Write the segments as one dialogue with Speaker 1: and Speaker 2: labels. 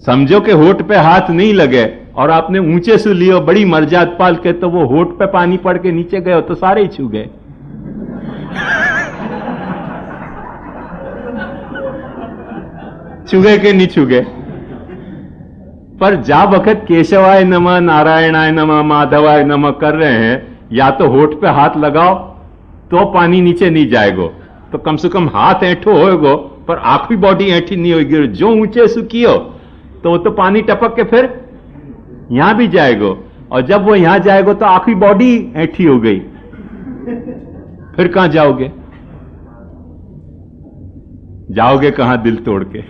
Speaker 1: समझो कि होठ पे हाथ नहीं लगे और आपने ऊंचे से लियो बड़ी मर्जाद पाल के, तो वो होठ पे पानी पड़ के नीचे गए तो सारे ही छू गए। छुगे के नहीं छुगे। पर जा वक्त केशवाय नमः, नारायणाय नमः, माधवाय नमः कर रहे हैं, या तो होठ पे हाथ लगाओ तो पानी नीचे नहीं जाएगो, तो कम से कम हाथ ऐठो होएगो, पर आखिरी बॉडी ऐठी नहीं होगी। जो ऊंचे सुखियो तो वो तो पानी टपक के फिर यहां भी जाएगो, और जब वो यहां जाएगो तो आखिरी बॉडी ऐठी हो गई, फिर कहां जाओगे? जाओगे कहां दिल तोड़ के?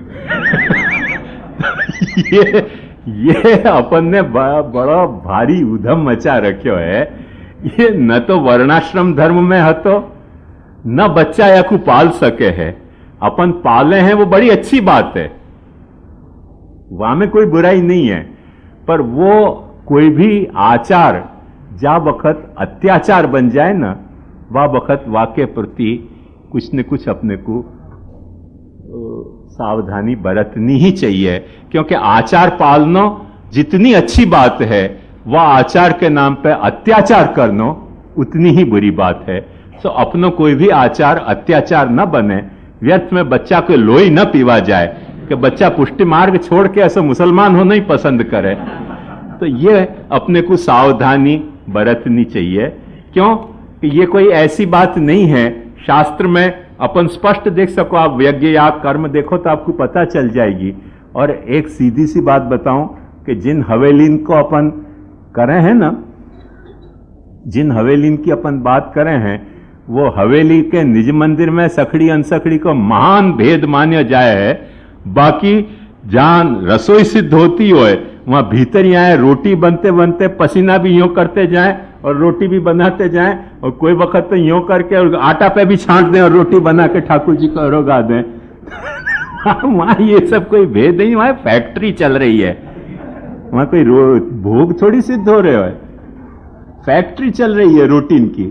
Speaker 1: ये अपन ने बड़ा भारी उधम मचा रखो है। ये न तो वर्णाश्रम धर्म में हतो, न बच्चा या को पाल सके है। अपन पाले हैं वो बड़ी अच्छी बात है, वहां में कोई बुराई नहीं है, पर वो कोई भी आचार जा वक्त अत्याचार बन जाए ना, वह वक्त वाक्य प्रति कुछ न कुछ अपने को सावधानी बरतनी ही चाहिए। क्योंकि आचार पालना जितनी अच्छी बात है, वह आचार के नाम पे अत्याचार करना उतनी ही बुरी बात है। तो अपनों कोई भी आचार अत्याचार न बने, व्यर्थ में बच्चा को लोई न पीवा जाए कि बच्चा पुष्टि मार्ग छोड़ के ऐसा मुसलमान होना ही पसंद करे। तो ये अपने को सावधानी बरतनी चाहिए। क्यों कि ये कोई ऐसी बात नहीं है, शास्त्र में अपन स्पष्ट देख सको, आप यज्ञ या कर्म देखो तो आपको पता चल जाएगी। और एक सीधी सी बात बताऊं कि जिन हवेलीन को अपन करे हैं ना, जिन हवेलीन की अपन बात करें हैं, वो हवेली के निज मंदिर में सखड़ी अनसखड़ी को महान भेद मान्य जाए है। बाकी जहां रसोई सिद्ध होती हो, वहां भीतर ही आए, रोटी बनते बनते पसीना भी यूं करते जाए और रोटी भी बनाते जाएं, और कोई वक्त तो यूं करके और आटा पे भी छांट दें और रोटी बना के ठाकुर जी को रोगा दें। वहां ये सब कोई भेद नहीं, वहां फैक्ट्री चल रही है, वहां कोई भोग थोड़ी सिद्ध हो रहे हो, फैक्ट्री चल रही है रूटीन की।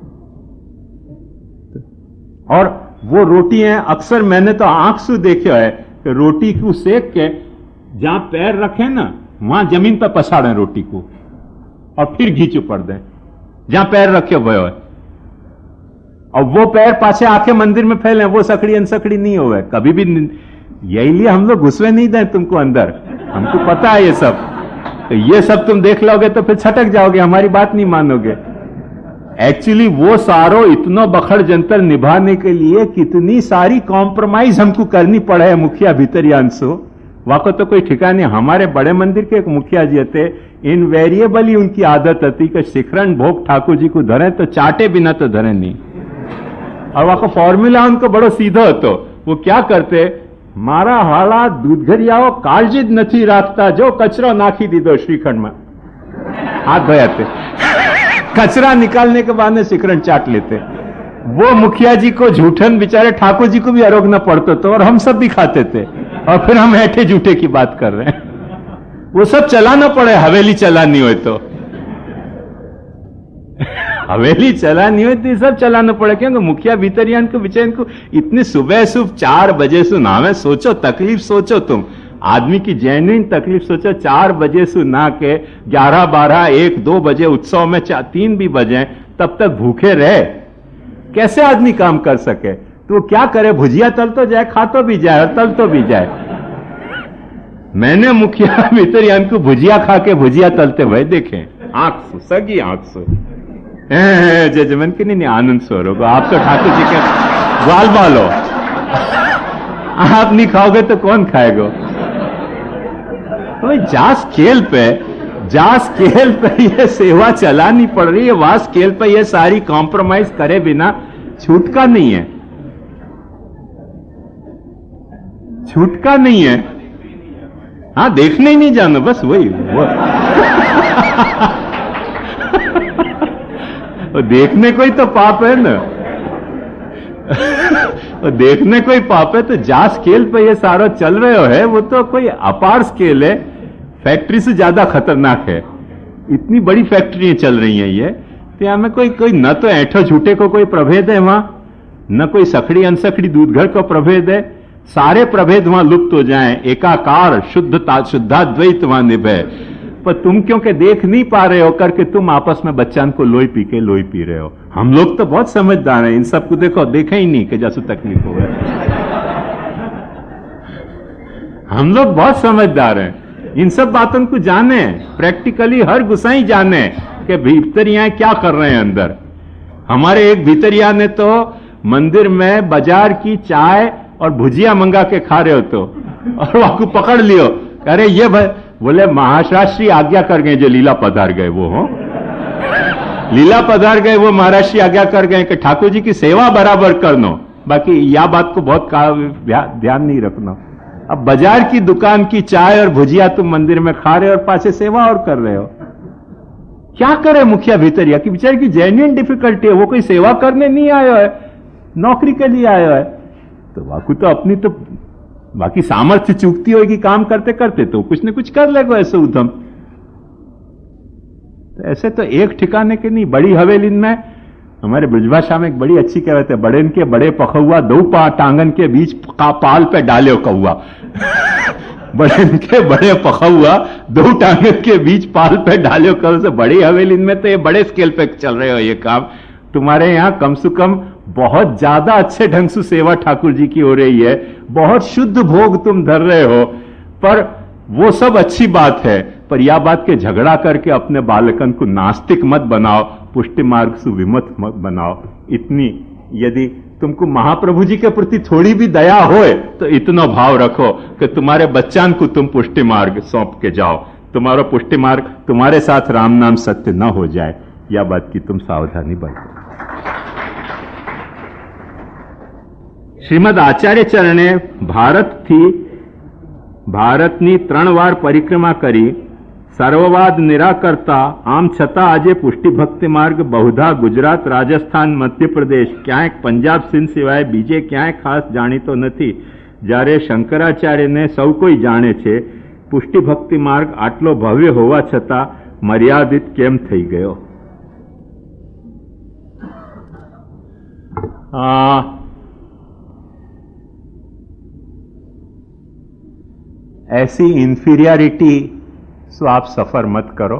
Speaker 1: और वो रोटी है, अक्सर मैंने तो आंख से देखा है कि रोटी को सेक के जहां पैर रखे ना, वहां जमीन पर पसाड़े रोटी को और फिर घी चुपड़ दें जहां पैर रखे हुए हो, और वो पैर पाछे आके मंदिर में फैले, वो सकड़ी अनसकड़ी नहीं हो कभी भी। यही लिए हम लोग घुसवे नहीं दें तुमको अंदर, हमको पता है ये सब। तो ये सब तुम देख लोगे तो फिर छटक जाओगे, हमारी बात नहीं मानोगे। एक्चुअली वो सारो इतना बखड़ जंतर निभाने के लिए कितनी सारी कॉम्प्रोमाइज हमको करनी पड़े है मुखिया भीतरियांशु, वाको तो कोई ठिकाने। हमारे बड़े मंदिर के एक मुखिया जी थे, इनवेरिएबली उनकी आदत थी कि शिखरण भोग ठाकुर जी को धरे तो चाटे बिना तो धरे नहीं। और वहां का फॉर्मूला उनको बड़ो सीधो હતો। वो क्या करते, मारा हाड़ा दूधघरियाओ काळजी ज નથી રાખતા, जो कचरो नाखी दीधो श्रीखंड में, हाथ धोया थे, कचरा निकालने के बाद में शिखरण चाट लेते। वो मुखिया जी को झूठन बेचारे ठाकुर जी को भी आरोगना पड़ता था, और हम सब भी खाते थे, और फिर हम ऐठे झूठे की बात कर रहे हैं। वो सब चलाना पड़े, हवेली चलानी हो तो, हवेली चलानी हो तो ये सब चलाना पड़े। क्योंकि मुखिया भीतरियान को बेचारे को इतनी सुबह 4 बजे से नावे, सोचो तकलीफ, सोचो तुम आदमी की जेन्युइन तकलीफ सोचो। 4 बजे से ना के 11, 12, 1, 2 बजे उत्सव में 3 भी बजे तब तक भूखे रहे, कैसे आदमी काम कर सके? तो वो क्या करे, भुजिया तल तो जाए, खा तो भी जाए और तल तो भी जाए। मैंने मुखिया भीतरियान को भुजिया खा के भुजिया तलते हुए देखे, आंख से, सगी आंख से। जजमन के नहीं आनंद सो रहो, आप तो ठाकुर जी के ग्वाल बाल हो, आप नहीं खाओगे तो कौन खाएगा? तो जा स्केल पे ये सेवा चलानी पड़ रही है, वहां स्केल पे ये सारी कॉम्प्रोमाइज करे बिना छूटका नहीं है, छूटका नहीं है। हाँ, देखने ही नहीं जाना, बस वही वो। देखने कोई तो पाप है ना, देखने कोई पाप है। तो जा स्केल पे ये सारा चल रहे हो है, वो तो कोई अपार स्केल है, फैक्ट्री से ज्यादा खतरनाक है। इतनी बड़ी फैक्ट्रियां चल रही हैं ये, तो यहां में कोई न तो ऐठो झूठे को कोई प्रभेद है वहां, न कोई सखड़ी अनसखड़ी दूधघर को प्रभेद है, सारे प्रभेद वहां लुप्त हो जाएं, एकाकार शुद्धाद्वैत वहां निभे, पर तुम क्योंकि देख नहीं पा रहे हो करके तुम आपस में बच्चन को लोई पी रहे हो। हम लोग तो बहुत समझदार हैं, इन सबको देखो, देखे ही नहीं कि जैसे तकलीफ हो गया। हम लोग बहुत समझदार हैं, इन सब बातों को जाने, प्रैक्टिकली हर गुसाई जाने कि भीतरिया क्या कर रहे हैं अंदर। हमारे एक भीतरिया ने तो मंदिर में बाजार की चाय और भुजिया मंगा के खा रहे हो तो, और वो आपको पकड़ लियो, अरे ये बोले महाराष्ट्री आज्ञा कर गए, जो लीला पधार गए वो हो लीला पधार गए वो महाराष्ट्री आज्ञा कर गए कि ठाकुर जी की सेवा बराबर करनो, बाकी यह बात को बहुत ध्यान नहीं रखना। अब बाजार की दुकान की चाय और भुजिया तुम मंदिर में खा रहे हो और पासे सेवा और कर रहे हो। क्या करे मुखिया भीतरिया की, बेचारे की जेन्युइन डिफिकल्टी है, वो कोई सेवा करने नहीं आया है, नौकरी के लिए आया है। तो वाकू तो अपनी तो बाकी सामर्थ्य चूकती होगी काम करते करते, तो कुछ न कुछ कर लेगा ऐसे उधम। तो ऐसे तो एक ठिकाने के नहीं, बड़ी हवेली में हमारे ब्रजभाषा में एक बड़ी अच्छी कहावत है, बड़े के बड़े पखुआ दो टांगन के बीच का पाल पे डाले कौआ बड़े के बड़े पखुआ दो टांगन के बीच पाल पे डाले कौआ से बड़ी हवेली में तो ये बड़े स्केल पे चल रहे हो ये काम। तुम्हारे यहां कम से कम बहुत ज्यादा अच्छे ढंग से सेवा ठाकुर जी की हो रही है, बहुत शुद्ध भोग तुम धर रहे हो, पर वो सब अच्छी बात है, पर यह बात के झगड़ा करके अपने बालकन को नास्तिक मत बनाओ, पुष्टि मार्ग से विमत मत बनाओ। इतनी यदि तुमको महाप्रभु जी के प्रति थोड़ी भी दया होए तो इतना भाव रखो कि तुम्हारे बच्चान को तुम पुष्टि मार्ग सौंप के जाओ, तुम्हारा पुष्टि मार्ग तुम्हारे साथ राम नाम सत्य न हो जाए, यह बात की तुम सावधानी बरतो। શ્રીમદ આચાર્ય ચરણે ભારતની 3 વાર પરિક્રમા કરી સર્વવાદ નિરાકરતા, આમ છતાં આજે પુષ્ટિ ભક્તિ માર્ગ બહુધા ગુજરાત, રાજસ્થાન, મધ્યપ્રદેશ, ક્યાંક પંજાબ, સિંધ સિવાય બીજે ક્યાંય ખાસ જાણીતો નથી, જ્યારે શંકરાચાર્યને સૌ કોઈ જાણે છે। પુષ્ટિ ભક્તિ માર્ગ આટલો ભવ્ય હોવા છતાં મર્યાદિત કેમ થઈ ગયો? ऐसी इंफीरियरिटी से आप सफर मत करो।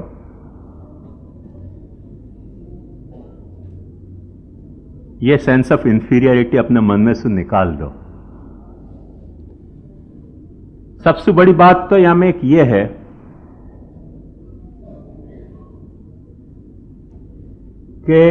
Speaker 1: ये सेंस ऑफ इंफीरियरिटी अपने मन में से निकाल दो। सबसे बड़ी बात तो यहां में एक ये है कि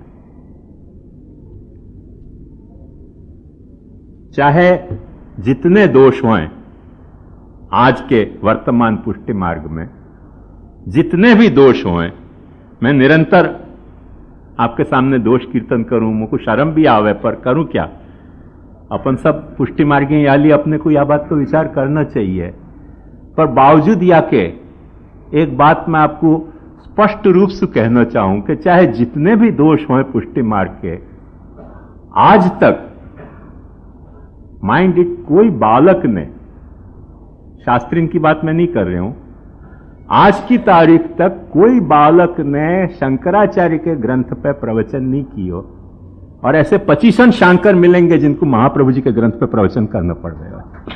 Speaker 1: चाहे जितने दोष हों आज के वर्तमान पुष्टि मार्ग में, जितने भी दोष हों, मैं निरंतर आपके सामने दोष कीर्तन करूं, मुझको शर्म भी आवे, पर करूं क्या? अपन सब पुष्टि मार्गी याली अपने को यह बात को विचार करना चाहिए। पर बावजूद या के एक बात मैं आपको स्पष्ट रूप से कहना चाहूं कि चाहे जितने भी दोष हों पुष्टि मार्ग के, आज तक माइंड इट कोई बालक ने, शास्त्रीन की बात मैं नहीं कर रहा हूं, आज की तारीख तक कोई बालक ने शंकराचार्य के ग्रंथ पे प्रवचन नहीं किया। और ऐसे 25 शांकर मिलेंगे जिनको महाप्रभु जी के ग्रंथ पे प्रवचन करना पड़ रहा है।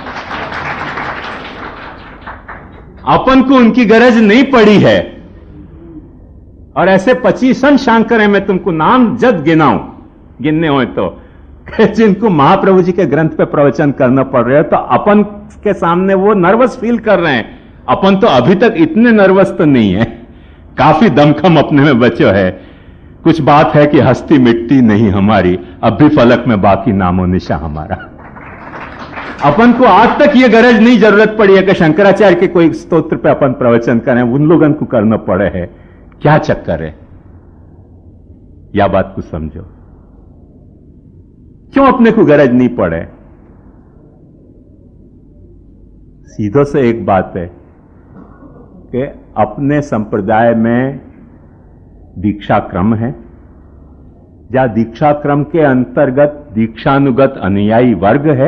Speaker 1: अपन को उनकी गरज नहीं पड़ी है, और ऐसे 25 शांकर है, मैं तुमको नाम जद गिनने हो तो, जिनको महाप्रभु जी के ग्रंथ पे प्रवचन करना पड़ रहा है, तो अपन के सामने वो नर्वस फील कर रहे हैं। अपन तो अभी तक इतने नर्वस तो नहीं है, काफी दमखम अपने में बचो है। कुछ बात है कि हस्ती मिटती नहीं हमारी, अब भी फलक में बाकी नामो निशा हमारा। अपन को आज तक ये गरज नहीं, जरूरत पड़ी है कि शंकराचार्य के कोई स्तोत्र पे अपन प्रवचन करें, उन लोगों को करना पड़े है। क्या चक्कर है? या बात को समझो, क्यों अपने को गरज नहीं पड़े? सीधो से एक बात है कि अपने संप्रदाय में दीक्षा क्रम है, जहां दीक्षा क्रम के अंतर्गत दीक्षानुगत अनुयायी वर्ग है,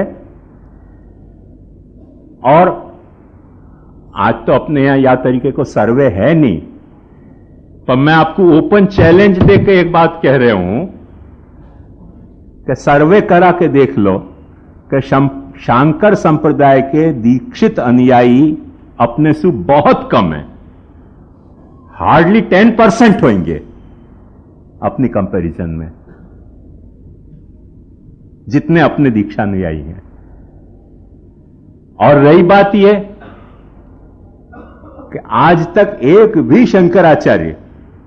Speaker 1: और आज तो अपने यहां या तरीके को सर्वे है नहीं, पर मैं आपको ओपन चैलेंज देकर एक बात कह रहा हूं कि सर्वे करा के देख लो कि शांकर संप्रदाय के दीक्षित अनुयायी अपने से बहुत कम है, हार्डली 10% होंगे अपनी कंपैरिजन में, जितने अपने दीक्षा अनुयायी हैं। और रही बात यह कि आज तक एक भी शंकराचार्य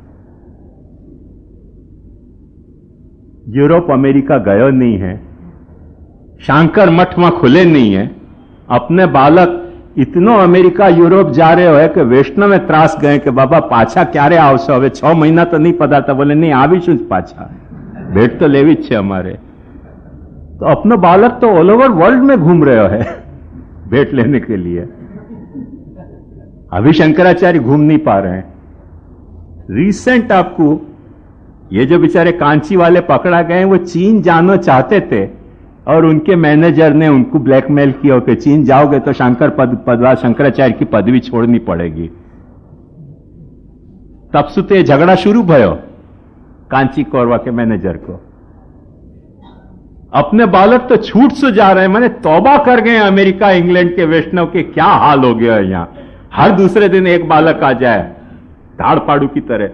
Speaker 1: यूरोप अमेरिका गयो नहीं है, शांकर मठ वहां खुले नहीं है। अपने बालक इतनो अमेरिका यूरोप जा रहे हो कि वैष्णव में त्रास गए कि बाबा पाछा क्यारे आवशो, હવે 6 મહિના તો નહીં પધારતા, બોલે નહીં આવીશું જ પાછા, भेंट तो लेवी જ છે અમારે। तो अपना बालक तो ऑल ओवर वर्ल्ड में घूम रहे है भेंट लेने के लिए, अभी शंकराचार्य घूम नहीं पा रहे हैं। रिसेंट आपको ये जो बेचारे कांची वाले पकड़ा गए, वो चीन जाना चाहते थे और उनके मैनेजर ने उनको ब्लैकमेल किया कि चीन जाओगे तो शंकराचार्य की पदवी छोड़नी पड़ेगी। तब से तो झगड़ा शुरू भयो कांची कोरवा के मैनेजर को। अपने बालक तो छूट से जा रहे हैं, मैंने तौबा कर गए अमेरिका इंग्लैंड के वैष्णव के, क्या हाल हो गया यहां। हर दूसरे दिन एक बालक आ जाए धाड़ पाड़ू की तरह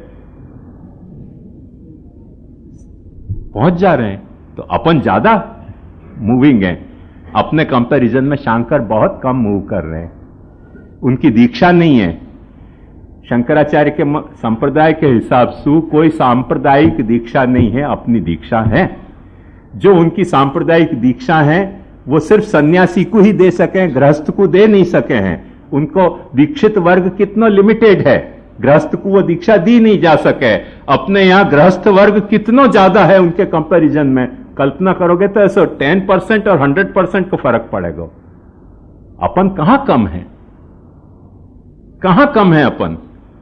Speaker 1: पहुंच जा रहे हैं। तो अपन ज्यादा मूविंग है, अपने कंपैरिजन में शंकर बहुत कम मूव कर रहे हैं। उनकी दीक्षा नहीं है। शंकराचार्य के संप्रदाय के हिसाब से कोई सांप्रदायिक दीक्षा नहीं है, अपनी दीक्षा है। जो उनकी सांप्रदायिक दीक्षा है वो सिर्फ सन्यासी को ही दे सके, गृहस्थ को दे नहीं सके हैं। उनको दीक्षित वर्ग कितना लिमिटेड है, गृहस्थ को वो दीक्षा दी नहीं जा सके। अपने यहां गृहस्थ वर्ग कितना ज्यादा है उनके कंपैरिजन में, कल्पना करोगे तो ऐसा 10% और 100% को फर्क पड़ेगा। अपन कहां कम है, कहां कम है अपन?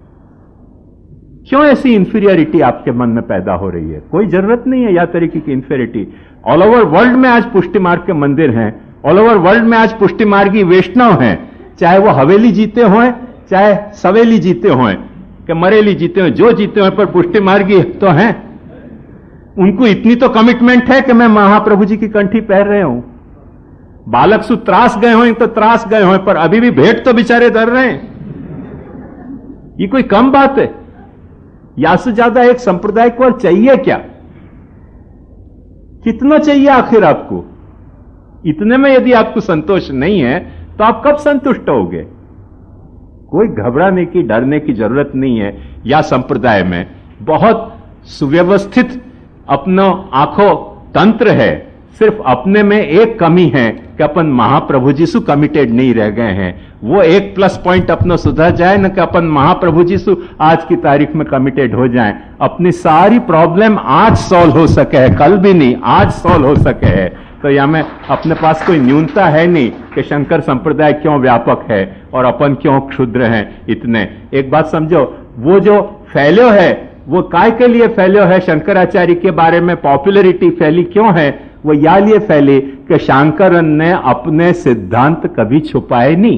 Speaker 1: क्यों ऐसी इंफीरियरिटी आपके मन में पैदा हो रही है? कोई जरूरत नहीं है या तरीके की इंफीरियरिटी। ऑल ओवर वर्ल्ड में आज पुष्टि मार्ग के मंदिर हैं, ऑल ओवर वर्ल्ड में आज पुष्टि मार्गी वैष्णव हैं, चाहे वो हवेली जीते हों चाहे सवेली जीते हों कि मरेली जीते हों, जो जीते हों, पर पुष्टि मार्गी तो हैं। उनको इतनी तो कमिटमेंट है कि मैं महाप्रभु जी की कंठी पहन रहे हूं। बालक सु त्रास गए हों तो त्रास गए हों, पर अभी भी भेंट तो बेचारे धर रहे हैं। ये कोई कम बात है? या से ज्यादा एक संप्रदाय को और चाहिए क्या? कितना चाहिए आखिर आपको? इतने में यदि आपको संतोष नहीं है तो आप कब संतुष्ट होगे? कोई घबराने की, डरने की जरूरत नहीं है। या संप्रदाय में बहुत सुव्यवस्थित अपना आंखों तंत्र है। सिर्फ अपने में एक कमी है कि अपन महाप्रभु जी से कमिटेड नहीं रह गए हैं। वो एक प्लस पॉइंट अपना सुधर जाए ना कि अपन महाप्रभु जी से आज की तारीख में कमिटेड हो जाएं। अपनी सारी प्रॉब्लम आज सॉल्व हो सके है, कल भी नहीं, आज सॉल्व हो सके है। तो या में अपने पास कोई न्यूनता है नहीं कि शंकर संप्रदाय क्यों व्यापक है और अपन क्यों क्षुद्र हैं इतने। एक बात समझो, वो जो फैल्यो है वो काय के लिए फैल्यो है? शंकराचार्य के बारे में पॉपुलरिटी फैली क्यों है? वो या लिए फैली कि शंकरन ने अपने सिद्धांत कभी छुपाए नहीं,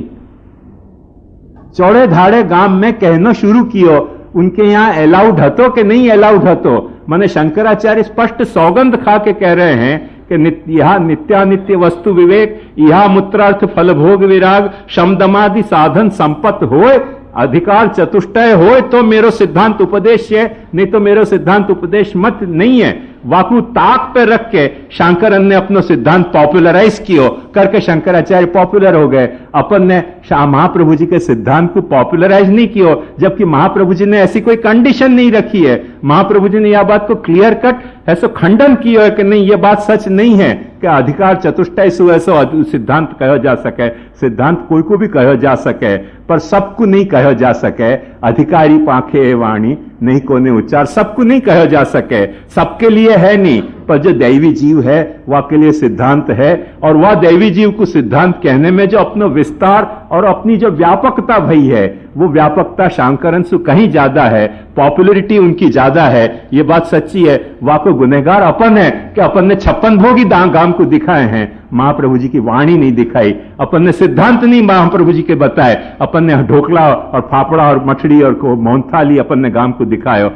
Speaker 1: चौड़े धाड़े गांव में कहना शुरू कियो। उनके यहां अलाउड हतो कि नहीं अलाउड हतो? माने शंकराचार्य स्पष्ट सौगंध खा के कह रहे हैं कि यह नित्यानित्य वस्तु विवेक, यह मूत्रार्थ फल भोग विराग, शमदमादि साधन संपत्त होए, अधिकार चतुष्टय होए तो मेरो सिद्धांत उपदेश है, नहीं तो मेरो सिद्धांत उपदेश मत नहीं है। वाकू ताक पे रख के शंकरन ने अपना सिद्धांत पॉपुलराइज कियो, करके शंकराचार्य पॉपुलर हो गए। अपन ने महाप्रभु जी के सिद्धांत को पॉपुलराइज नहीं कियो, जबकि महाप्रभु जी ने ऐसी कोई कंडीशन नहीं रखी है। महाप्रभु जी ने यह बात को क्लियर कट ऐसा खंडन किया है कि नहीं, यह बात सच नहीं है कि अधिकार चतुष्टय से ऐसा सिद्धांत कहा जा सके। सिद्धांत कोई को भी कहा जा सके, पर सबको नहीं कहा जा सके। अधिकारी पाखे वाणी नहीं कोने उच्चार, सबको नहीं कहा जा सके, सबके लिए है नहीं। पर जो दैवी जीव है वह के लिए सिद्धांत है, और वह दैवी जीव को सिद्धांत कहने में जो अपना विस्तार और अपनी जो व्यापकता भई है, वो व्यापकता शंकरन से कहीं ज्यादा है, पॉपुलरिटी उनकी ज्यादा है। ये बात सच्ची है। वह को गुनहगार अपन है कि अपन ने 56 भोगी गांव को दिखाए हैं, महाप्रभु जी की वाणी नहीं दिखाई। अपन ने सिद्धांत नहीं महाप्रभु जी के बताए, अपन ने ढोकला और फाफड़ा और मछली और मोहनथाली अपन ने गांव को दिखायो।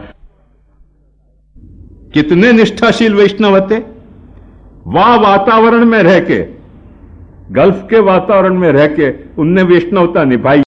Speaker 1: कितने निष्ठाशील वैष्णव थे, वह वातावरण में रह के गल्फ के वातावरण में रह के उनने वैष्णवता निभाई।